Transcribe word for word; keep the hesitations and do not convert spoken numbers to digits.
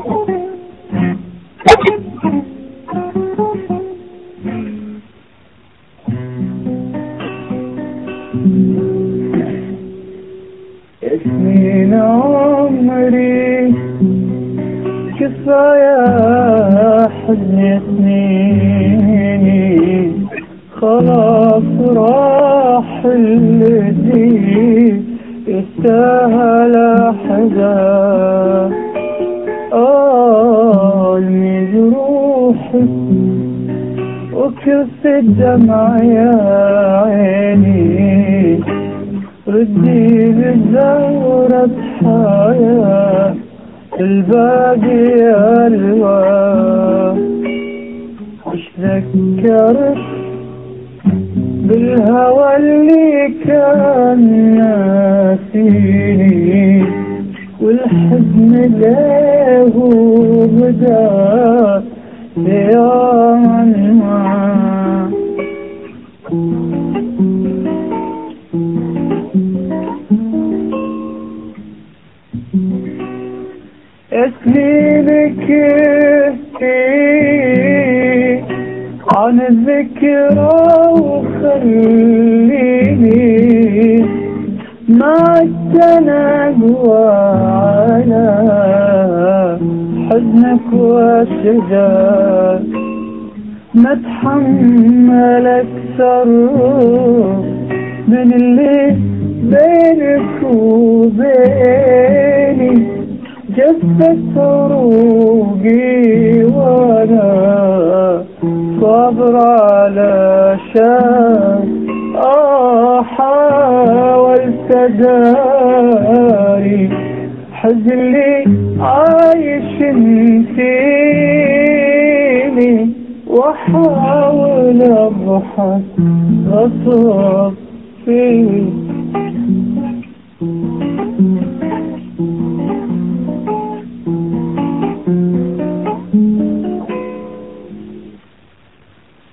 سنين عمري كفاية حزن سنيني، خلاص راح الذي يستاهل حدا. آه المجروح وكف الدمع يا عيني، ردي بالزهرة حياة الباقي ألوان. وش ذكرت بالهوى اللي كان ناسيني، والحزن له بدا يوما اسليلك عن الذكرى وخليني مع التنقوى على حزنك وشجاك. ما اتحمل اكثر من اللي بينك وبيني، جفت روقي وانا صابر على شان. آه حاولت داري حزن لي عايش فيني، واحاول اضحك غصب فيه.